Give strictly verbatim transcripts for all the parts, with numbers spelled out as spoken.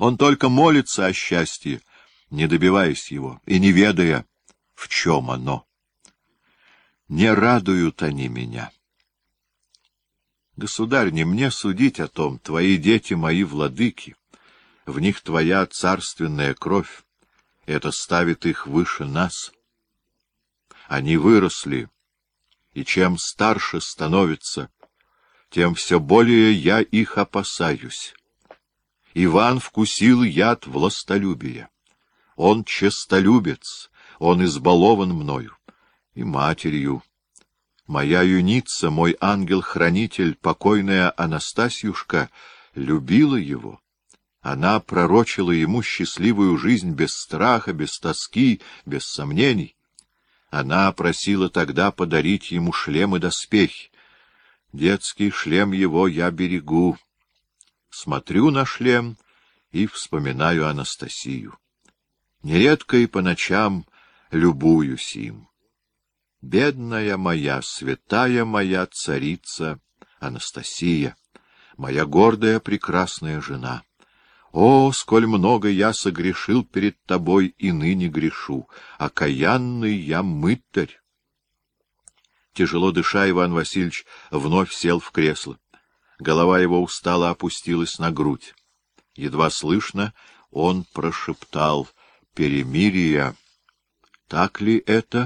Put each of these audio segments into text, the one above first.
Он только молится о счастье, не добиваясь его и не ведая, в чем оно. Не радуют они меня. Государь, не мне судить о том, твои дети мои владыки, в них твоя царственная кровь, это ставит их выше нас. Они выросли, и чем старше становятся, тем все более я их опасаюсь. Иван вкусил яд властолюбия. Он честолюбец, он избалован мною и матерью. Моя юница, мой ангел-хранитель, покойная Анастасьюшка, любила его. Она пророчила ему счастливую жизнь без страха, без тоски, без сомнений. Она просила тогда подарить ему шлем и доспехи. Детский шлем его я берегу. Смотрю на шлем и вспоминаю Анастасию. Нередко и по ночам любуюсь им. Бедная моя, святая моя царица Анастасия, моя гордая прекрасная жена. О, сколь много я согрешил перед тобой и ныне грешу, окаянный я мытарь! Тяжело дыша, Иван Васильевич вновь сел в кресло. Голова его устало опустилась на грудь. Едва слышно он прошептал: «Перемирие! Так ли это?»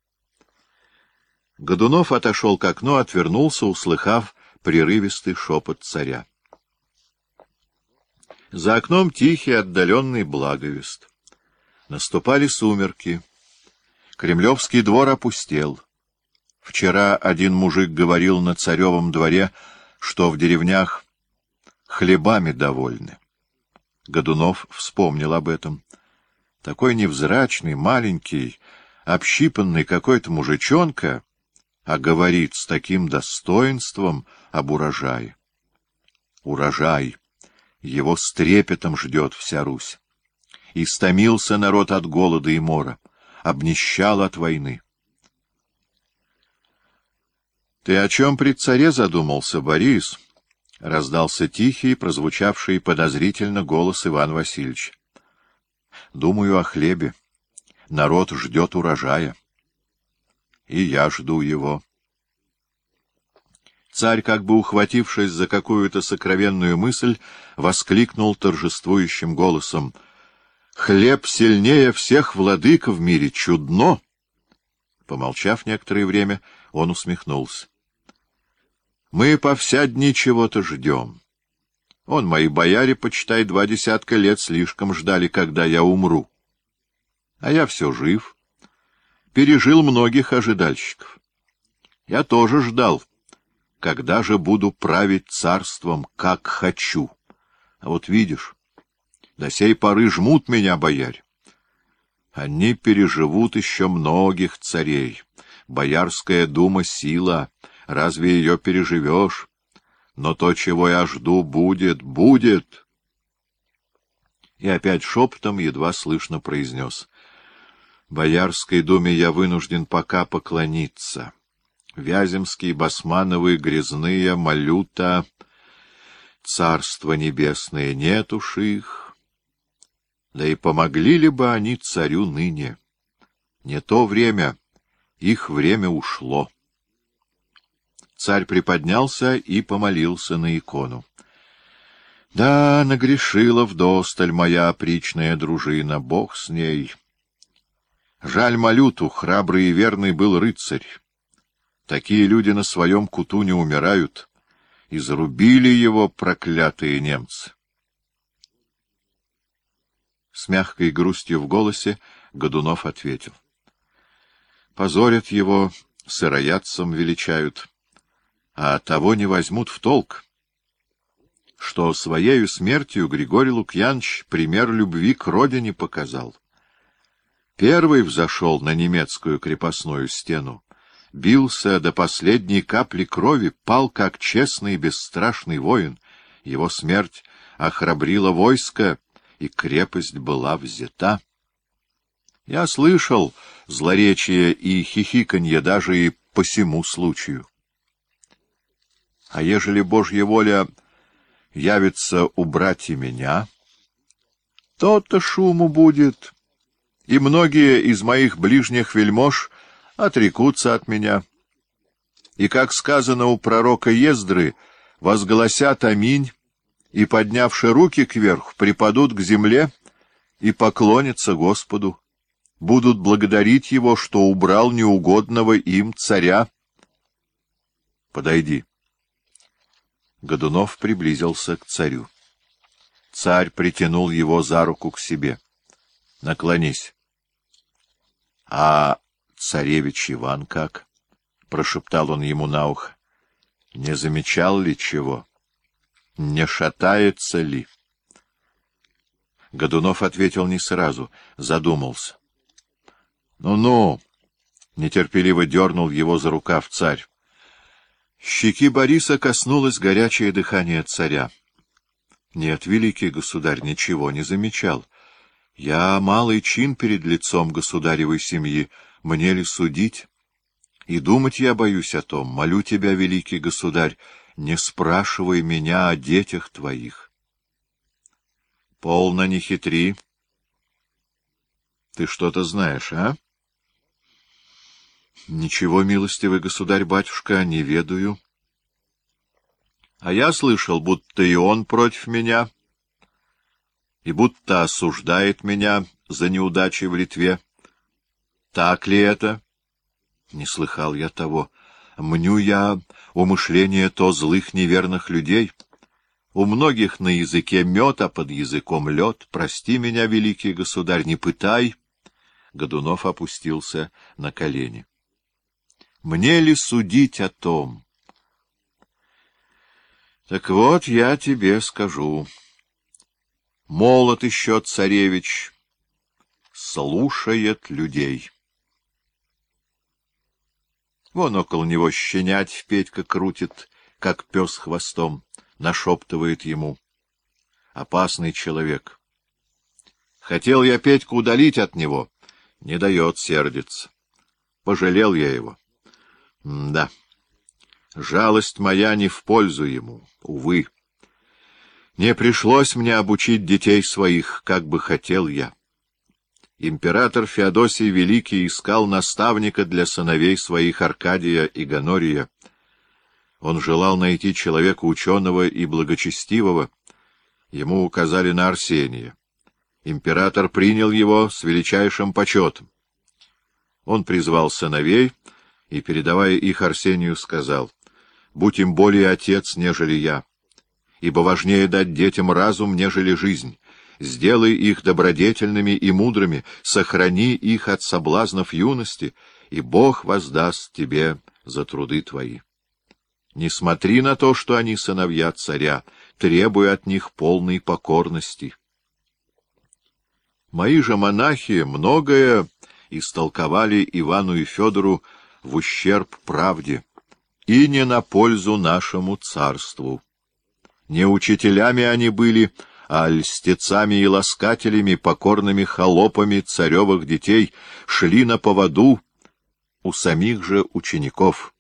Годунов отошел к окну, отвернулся, услыхав прерывистый шепот царя. За окном тихий отдаленный благовест. Наступали сумерки. Кремлевский двор опустел. Вчера один мужик говорил на царевом дворе, что в деревнях хлебами довольны. Годунов вспомнил об этом. Такой невзрачный, маленький, общипанный какой-то мужичонка, а говорит с таким достоинством об урожае. Урожай! Его с трепетом ждет вся Русь. Истомился народ от голода и мора, обнищал от войны. — Ты о чем при царе задумался, Борис? — раздался тихий, прозвучавший подозрительно голос Ивана Васильевича. — Думаю о хлебе. Народ ждет урожая. И я жду его. Царь, как бы ухватившись за какую-то сокровенную мысль, воскликнул торжествующим голосом: «Хлеб сильнее всех владык в мире! Чудно!» Помолчав некоторое время, он усмехнулся. «Мы повсядни чего-то ждем. Он, мои бояре, почитай, два десятка лет слишком ждали, когда я умру. А я все жив, пережил многих ожидальщиков. Я тоже ждал, когда же буду править царством, как хочу. А вот видишь, до сей поры жмут меня бояре. Они переживут еще многих царей. Боярская дума — сила, разве ее переживешь? Но то, чего я жду, будет, будет. И опять шепотом едва слышно произнес: Боярской думе я вынужден пока поклониться. Вяземские, Басмановы, Грязные, Малюта, царство небесное, нет уж их. Да и помогли ли бы они царю ныне? Не то время, их время ушло. Царь приподнялся и помолился на икону. Да, нагрешила вдосталь моя опричная дружина, бог с ней. Жаль Малюту, храбрый и верный был рыцарь. Такие люди на своем куту не умирают. И зарубили его проклятые немцы. С мягкой грустью в голосе Годунов ответил: позорят его, сыроядцем величают, а того не возьмут в толк, что своею смертью Григорий Лукьянович пример любви к родине показал. Первый взошел на немецкую крепостную стену, бился до последней капли крови, пал как честный и бесстрашный воин. Его смерть охрабрила войско, и крепость была взята. Я слышал злоречие и хихиканье даже и по сему случаю. А ежели Божья воля явится убрать и меня, То-то шуму будет, и многие из моих ближних вельмож отрекутся от меня. И, как сказано у пророка Ездры, возгласят аминь, и, поднявши руки кверху, припадут к земле и поклонятся Господу, будут благодарить Его, что убрал неугодного им царя. Подойди. Годунов приблизился к царю. Царь притянул его за руку к себе. — Наклонись. — А царевич Иван как? — прошептал он ему на ухо. — Не замечал ли чего? Не шатается ли? Годунов ответил не сразу, задумался. «Ну — Ну-ну! — нетерпеливо дернул его за рукав царь. Щеки Бориса коснулось горячее дыхание царя. — Нет, великий государь, ничего не замечал. Я малый чин перед лицом государевой семьи, мне ли судить? И думать я боюсь о том. Молю тебя, великий государь, не спрашивай меня о детях твоих. — Полно не хитри. Ты что-то знаешь, а? — Ничего, милостивый государь-батюшка, не ведаю. — А я слышал, будто и он против меня, и будто осуждает меня за неудачи в Литве. Так ли это? Не слыхал я того. Мню я умышление то злых неверных людей. У многих на языке мед, а под языком лед. Прости меня, великий государь, не пытай. Годунов опустился на колени. Мне ли судить о том? Так вот, я тебе скажу. Молод еще царевич, слушает людей. Вон около него щенять Петька крутит, как пес хвостом, нашептывает ему. Опасный человек. Хотел я Петьку удалить от него, не дает сердиться. Пожалел я его. М да, жалость моя не в пользу ему, увы. Не пришлось мне обучить детей своих, как бы хотел я. Император Феодосий Великий искал наставника для сыновей своих Аркадия и Гонория. Он желал найти человека ученого и благочестивого. Ему указали на Арсения. Император принял его с величайшим почетом. Он призвал сыновей и, передавая их Арсению, сказал: «Будь им более отец, нежели я, ибо важнее дать детям разум, нежели жизнь. Сделай их добродетельными и мудрыми, сохрани их от соблазнов юности, и Бог воздаст тебе за труды твои. Не смотри на то, что они сыновья царя, требуй от них полной покорности». Мои же монахи многое истолковали Ивану и Федору в ущерб правде и не на пользу нашему царству. Не учителями они были, а льстецами и ласкателями, покорными холопами царевых детей, шли на поводу у самих же учеников.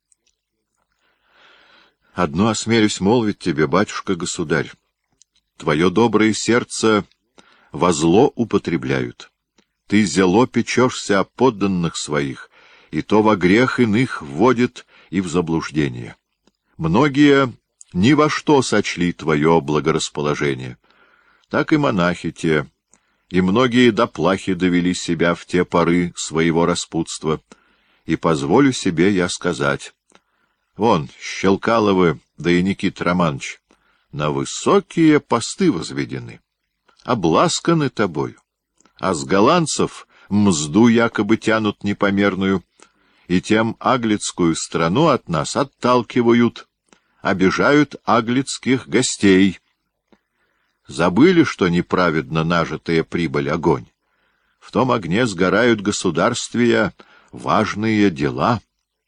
Одно осмелюсь молвить тебе, батюшка-государь, твое доброе сердце во зло употребляют. Ты зело печешься о подданных своих, и то во грех иных вводит и в заблуждение. Многие ни во что сочли твое благорасположение. Так и монахи те, и многие до плахи довели себя в те поры своего распутства, и позволю себе я сказать. Вон, Щелкаловы, да и Никита Романович, на высокие посты возведены, обласканы тобою, а с голландцев мзду якобы тянут непомерную, и тем аглицкую страну от нас отталкивают, обижают аглицких гостей. Забыли, что неправедно нажитая прибыль — огонь. В том огне сгорают государствия, важные дела.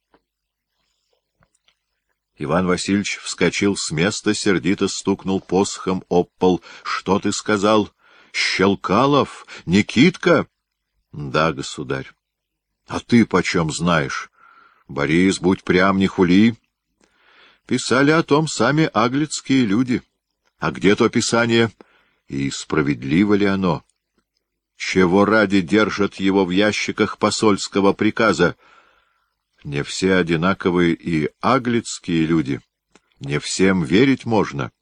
Иван Васильевич вскочил с места, сердито стукнул посохом об пол. — Что ты сказал? Щелкалов? Никитка? — Да, государь. — А ты почем знаешь? Борис, будь прям, не хули. Писали о том сами аглицкие люди. А где то писание? И справедливо ли оно? Чего ради держат его в ящиках посольского приказа? Не все одинаковые и аглицкие люди. Не всем верить можно.